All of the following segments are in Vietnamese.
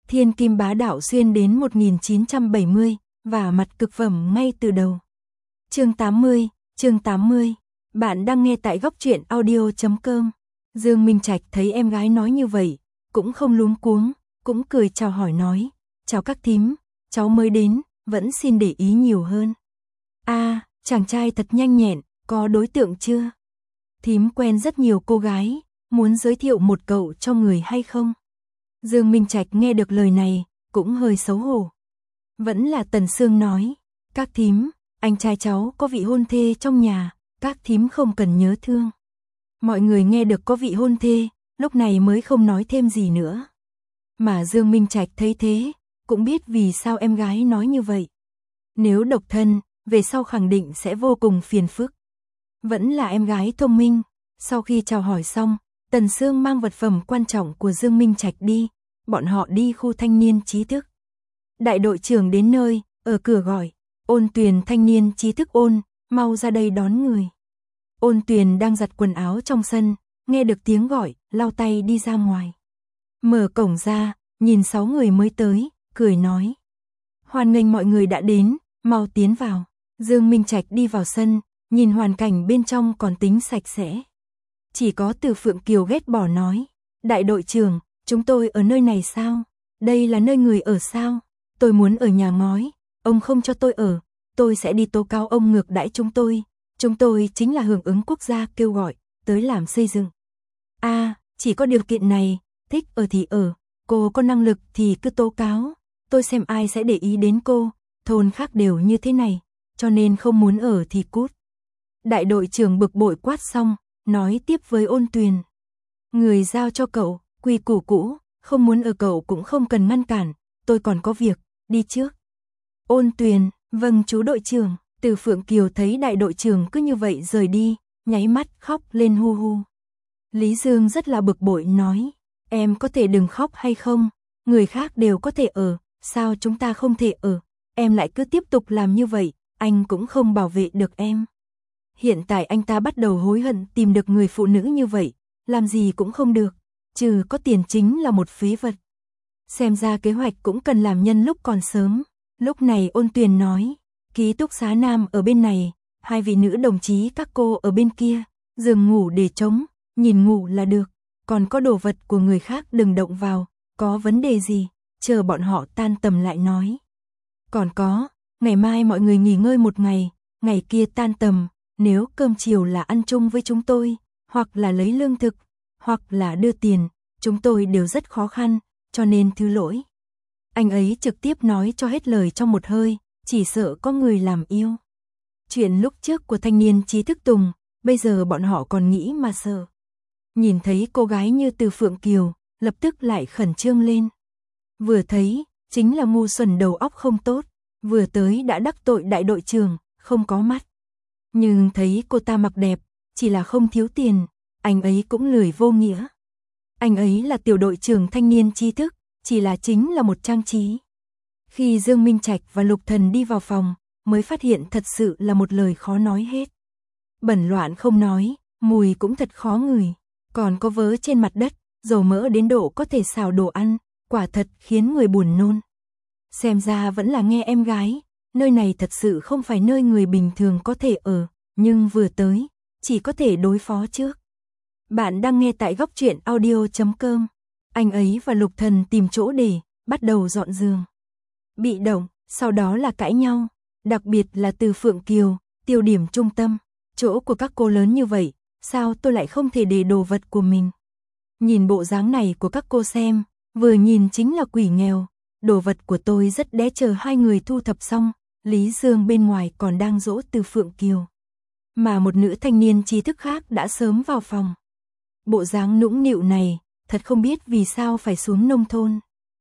Thiên kim bá đạo xuyên đến 1970, và mặt cực phẩm ngay từ đầu. Chương 80. Bạn đang nghe tại góc truyện audio.com. Dương Minh Trạch thấy em gái nói như vậy, cũng không luống cuống, cũng cười chào hỏi nói, chào các thím, cháu mới đến, vẫn xin để ý nhiều hơn. Chàng trai thật nhanh nhẹn, có đối tượng chưa? Thím quen rất nhiều cô gái, muốn giới thiệu một cậu cho người hay không? Dương Minh Trạch nghe được lời này, cũng hơi xấu hổ. Vẫn là Tần Sương nói, các thím, anh trai cháu có vị hôn thê trong nhà, các thím không cần nhớ thương. Mọi người nghe được có vị hôn thê, lúc này mới không nói thêm gì nữa. Mà Dương Minh Trạch thấy thế, cũng biết vì sao em gái nói như vậy. Nếu độc thân, về sau khẳng định sẽ vô cùng phiền phức. Vẫn là em gái thông minh. Sau khi chào hỏi xong, Tần Sương mang vật phẩm quan trọng của Dương Minh Trạch đi, bọn họ đi khu thanh niên trí thức. Đại đội trưởng đến nơi, ở cửa gọi, Ôn Tuyền thanh niên trí thức Ôn, mau ra đây đón người. Ôn Tuyền đang giặt quần áo trong sân, nghe được tiếng gọi, lau tay đi ra ngoài. Mở cổng ra, nhìn 6 người mới tới, cười nói. Hoan nghênh mọi người đã đến, mau tiến vào. Dương Minh Trạch đi vào sân, nhìn hoàn cảnh bên trong còn tính sạch sẽ. Chỉ có Từ Phượng Kiều ghét bỏ nói, đại đội trưởng, chúng tôi ở nơi này sao? Đây là nơi người ở sao? Tôi muốn ở nhà ngói, ông không cho tôi ở, tôi sẽ đi tố cáo ông ngược đãi chúng tôi. Chúng tôi chính là hưởng ứng quốc gia kêu gọi, tới làm xây dựng. Chỉ có điều kiện này, thích ở thì ở, cô có năng lực thì cứ tố cáo, tôi xem ai sẽ để ý đến cô, thôn khác đều như thế này, cho nên không muốn ở thì cút. Đại đội trưởng bực bội quát xong, nói tiếp với Ôn Tuyền. Người giao cho cậu, quy củ cũ, không muốn ở cậu cũng không cần ngăn cản, tôi còn có việc, đi trước. Ôn Tuyền, vâng chú đội trưởng. Từ Phượng Kiều thấy đại đội trưởng cứ như vậy rời đi, nháy mắt khóc lên hu hu. Lý Dương rất là bực bội nói, em có thể đừng khóc hay không, người khác đều có thể ở, sao chúng ta không thể ở, em lại cứ tiếp tục làm như vậy, anh cũng không bảo vệ được em. Hiện tại anh ta bắt đầu hối hận tìm được người phụ nữ như vậy, làm gì cũng không được, trừ có tiền chính là một phế vật. Xem ra kế hoạch cũng cần làm nhân lúc còn sớm. Lúc này Ôn Tuyền nói, ký túc xá nam ở bên này, 2 vị nữ đồng chí các cô ở bên kia, giường ngủ để trống, nhìn ngủ là được, còn có đồ vật của người khác đừng động vào, có vấn đề gì, chờ bọn họ tan tầm lại nói. Còn có, ngày mai mọi người nghỉ ngơi một ngày, ngày kia tan tầm, nếu cơm chiều là ăn chung với chúng tôi, hoặc là lấy lương thực, hoặc là đưa tiền, chúng tôi đều rất khó khăn, cho nên thứ lỗi. Anh ấy trực tiếp nói cho hết lời trong một hơi, chỉ sợ có người làm yêu. Chuyện lúc trước của thanh niên trí thức Tùng, bây giờ bọn họ còn nghĩ mà sợ. Nhìn thấy cô gái như Từ Phượng Kiều, lập tức lại khẩn trương lên. Vừa thấy, chính là ngu xuẩn đầu óc không tốt, vừa tới đã đắc tội đại đội trưởng, không có mắt. Nhưng thấy cô ta mặc đẹp, chỉ là không thiếu tiền, anh ấy cũng lười vô nghĩa. Anh ấy là tiểu đội trưởng thanh niên trí thức, chỉ là chính là một trang trí. Khi Dương Minh Trạch và Lục Thần đi vào phòng, mới phát hiện thật sự là một lời khó nói hết. Bẩn loạn không nói, mùi cũng thật khó ngửi, còn có vớ trên mặt đất, dầu mỡ đến độ có thể xào đồ ăn, quả thật khiến người buồn nôn. Xem ra vẫn là nghe em gái, nơi này thật sự không phải nơi người bình thường có thể ở, nhưng vừa tới, chỉ có thể đối phó trước. Bạn đang nghe tại góc truyện audio.com. Anh ấy và Lục Thần tìm chỗ để, bắt đầu dọn giường. Bị động, sau đó là cãi nhau, đặc biệt là Từ Phượng Kiều, tiêu điểm trung tâm, chỗ của các cô lớn như vậy, sao tôi lại không thể để đồ vật của mình. Nhìn bộ dáng này của các cô xem, vừa nhìn chính là quỷ nghèo, đồ vật của tôi rất đẽ chờ 2 người thu thập xong, Lý Dương bên ngoài còn đang dỗ Từ Phượng Kiều. Mà một nữ thanh niên trí thức khác đã sớm vào phòng. Bộ dáng nũng nịu này, thật không biết vì sao phải xuống nông thôn.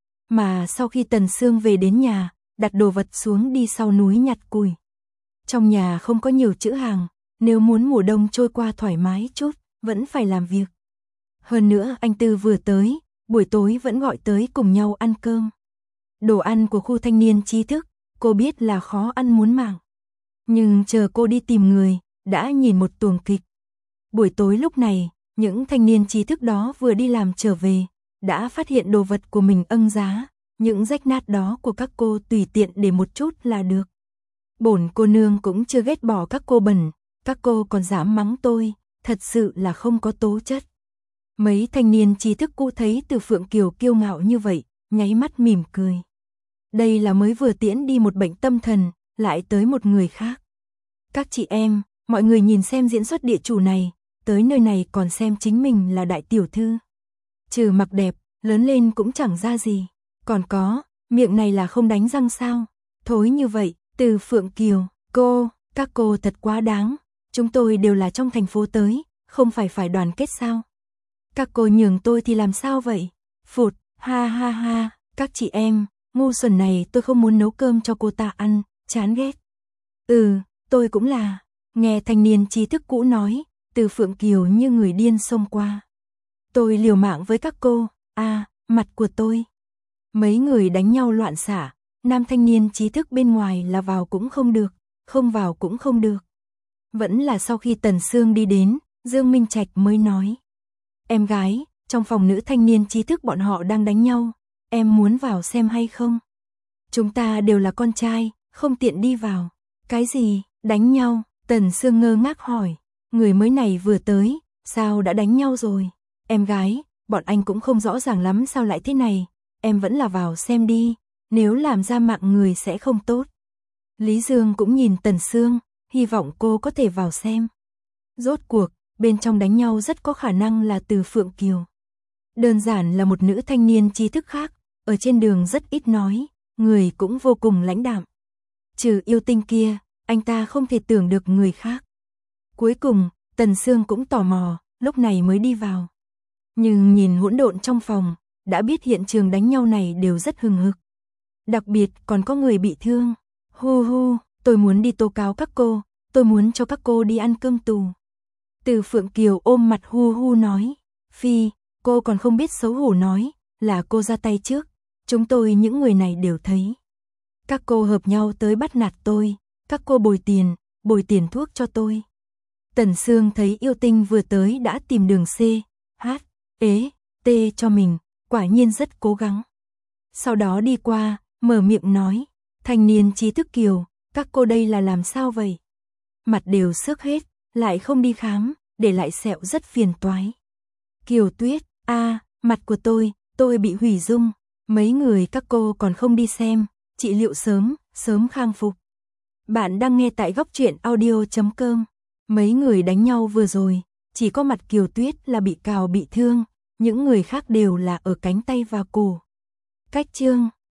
Mà sau khi Tần Sương về đến nhà, đặt đồ vật xuống đi sau núi nhặt củi. Trong nhà không có nhiều chữ hàng, nếu muốn mùa đông trôi qua thoải mái chút, vẫn phải làm việc. Hơn nữa anh Tư vừa tới, buổi tối vẫn gọi tới cùng nhau ăn cơm. Đồ ăn của khu thanh niên trí thức, cô biết là khó ăn muốn mạng. Nhưng chờ cô đi tìm người, đã nhìn một tuồng kịch. Buổi tối lúc này, những thanh niên trí thức đó vừa đi làm trở về, đã phát hiện đồ vật của mình âng giá, những rách nát đó của các cô tùy tiện để một chút là được. Bổn cô nương cũng chưa ghét bỏ các cô bẩn, các cô còn dám mắng tôi, thật sự là không có tố chất. Mấy thanh niên trí thức cũ thấy Từ Phượng Kiều kiêu ngạo như vậy, nháy mắt mỉm cười. Đây là mới vừa tiễn đi một bệnh tâm thần, lại tới một người khác. Các chị em, mọi người nhìn xem diễn xuất địa chủ này, tới nơi này còn xem chính mình là đại tiểu thư. Trừ mặc đẹp, lớn lên cũng chẳng ra gì. Còn có, miệng này là không đánh răng sao? Thối như vậy, Từ Phượng Kiều, các cô thật quá đáng. Chúng tôi đều là trong thành phố tới, không phải đoàn kết sao? Các cô nhường tôi thì làm sao vậy? Phụt, ha ha ha, các chị em, ngu xuẩn này tôi không muốn nấu cơm cho cô ta ăn, chán ghét. Tôi cũng là, nghe thanh niên trí thức cũ nói, Từ Phượng Kiều như người điên xông qua. Tôi liều mạng với các cô, mặt của tôi. Mấy người đánh nhau loạn xả, nam thanh niên trí thức bên ngoài là vào cũng không được, không vào cũng không được. Vẫn là sau khi Tần Sương đi đến, Dương Minh Trạch mới nói. Em gái, trong phòng nữ thanh niên trí thức bọn họ đang đánh nhau, em muốn vào xem hay không? Chúng ta đều là con trai, không tiện đi vào. Cái gì, đánh nhau? Tần Sương ngơ ngác hỏi. Người mới này vừa tới, sao đã đánh nhau rồi? Em gái, bọn anh cũng không rõ ràng lắm sao lại thế này. Em vẫn là vào xem đi, nếu làm ra mạng người sẽ không tốt. Lý Dương cũng nhìn Tần Sương, hy vọng cô có thể vào xem. Rốt cuộc, bên trong đánh nhau rất có khả năng là Từ Phượng Kiều. Đơn giản là một nữ thanh niên trí thức khác, ở trên đường rất ít nói, người cũng vô cùng lãnh đạm. Trừ yêu tinh kia, anh ta không thể tưởng được người khác. Cuối cùng, Tần Sương cũng tò mò, lúc này mới đi vào. Nhưng nhìn hỗn độn trong phòng, đã biết hiện trường đánh nhau này đều rất hừng hực. Đặc biệt còn có người bị thương. Tôi muốn đi tố cáo các cô, tôi muốn cho các cô đi ăn cơm tù. Từ Phượng Kiều ôm mặt nói. Phi, cô còn không biết xấu hổ nói, là cô ra tay trước. Chúng tôi những người này đều thấy. Các cô hợp nhau tới bắt nạt tôi, các cô bồi tiền thuốc cho tôi. Tần Sương thấy yêu tinh vừa tới đã tìm đường C, H, E, T cho mình, quả nhiên rất cố gắng. Sau đó đi qua, mở miệng nói, thanh niên trí thức Kiều, các cô đây là làm sao vậy? Mặt đều xước hết, lại không đi khám, để lại sẹo rất phiền toái. Kiều Tuyết, mặt của tôi bị hủy dung, mấy người các cô còn không đi xem, trị liệu sớm khang phục. Bạn đang nghe tại góc truyện audio.com. Mấy người đánh nhau vừa rồi, chỉ có mặt Kiều Tuyết là bị cào bị thương, những người khác đều là ở cánh tay và cổ. Cách chương